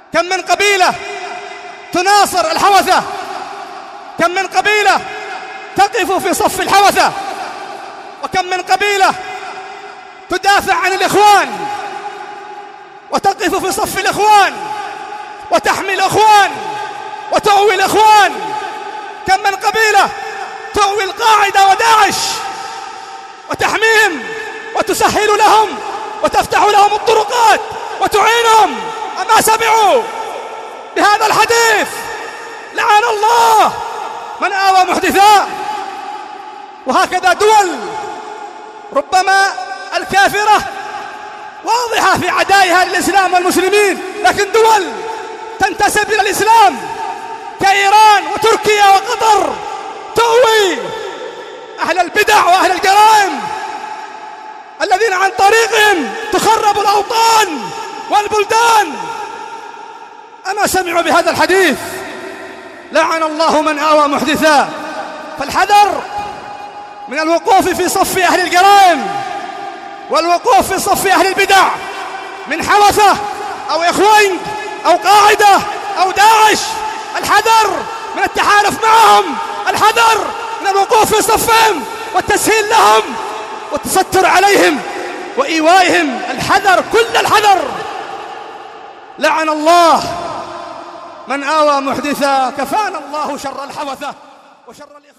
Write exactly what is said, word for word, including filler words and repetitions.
كم من قبيلة تناصر الحوثة، كم من قبيلة تقف في صف الحوثة، وكم من قبيلة تدافع عن الإخوان وتقف في صف الإخوان وتحمي الإخوان وتؤوي الإخوان. كم من قبيلة تؤوي القاعدة وداعش وتحميهم وتسهل لهم وتفتح لهم الطرقات وتعينهم. أما سمعوا بهذا الحديث؟ لعن الله من آوى محدثا. وهكذا دول ربما الكافرة واضحة في عدائها للإسلام والمسلمين، لكن دول تنتسب إلى الإسلام كإيران وتركيا وقطر تؤوي أهل البدع وأهل الجرائم الذين عن طريقهم تخرب الأوطان والبلدان. أما سمعوا بهذا الحديث؟ لعن الله من آوى محدثا. فالحذر من الوقوف في صف أهل الجرائم والوقوف في صف أهل البدع من حوثة أو إخوان أو قاعدة أو داعش. الحذر من التحالف معهم، الحذر من الوقوف في صفهم والتسهيل لهم والتستر عليهم وإيوائهم. الحذر، كل الحذر. لعن الله من آوى محدثا. كفانا الله شر الحوثة وشر الإخوان.